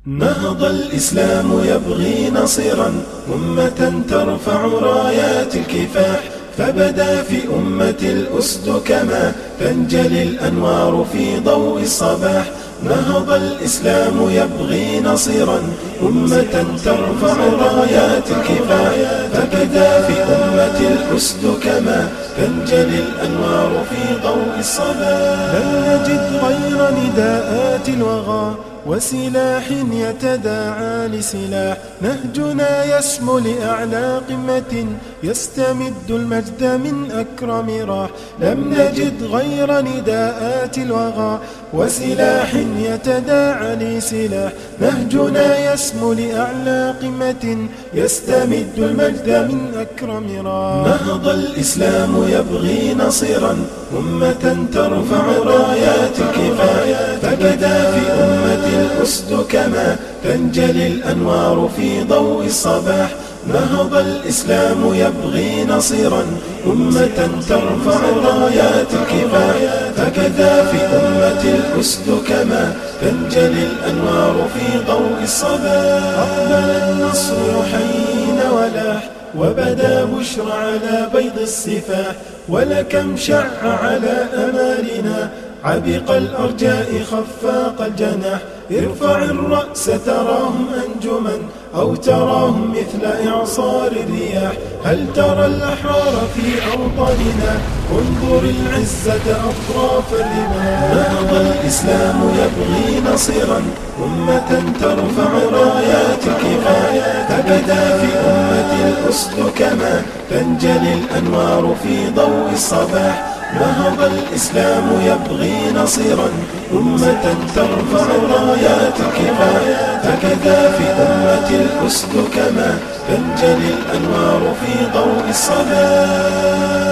نهض الإسلام يبغي نصيرا، أمة ترفع رايات الكفاح، فبدا في أمة الأسد كما تنجلي الأنوار في ضوء الصباح. نهض الإسلام يبغي نصيرا، أمة ترفع رايات الكفاح، فبدا في أمة الأسد كما تنجلي الأنوار في ضوء الصباح. لن نجد غير نداءات الوغى وسلاح يتداعى لسلاح، نهجنا يسمو لأعلى قمة يستمد المجد من أكرم راح. لم نجد غير نداءات الوغى وسلاح يتداعى لسلاح، نهجنا يسمو لأعلى قمة يستمد المجد من أكرم راح. نهض الإسلام يبغي نصيرا، أمة ترفع رايات الكفاح، فبدا في أمة الأسد كما تنجلي الأنوار في ضوء الصباح. نهض الإسلام يبغي نصيرا، أمة ترفع رايات الكفاح، فكذا في أمة الأسد كما تنجلي الأنوار في ضوء الصباح. أقبل النصر يحيينا ولاح، وبدا بشرى على بيض السفاح، ولكم شع على أمالنا عبق الأرجاء خفاق الجناح. ارفع الرأس تراهم أنجما أو تراهم مثل إعصار الرياح. هل ترى الأحرار في أوطاننا؟ انظر العزة أطراف الرماح. نهض الإسلام يبغي نصيرا، أمة ترفع رايات الكفاح، فبدا في أمة الأسد كما تنجلي الأنوار في ضوء الصباح. نهض الإسلام يبغي نصيرا، أمة ترفع رايات الكفاح، فكذا في أمة الأسد كما تنجلي الأنوار في ضوء الصباح.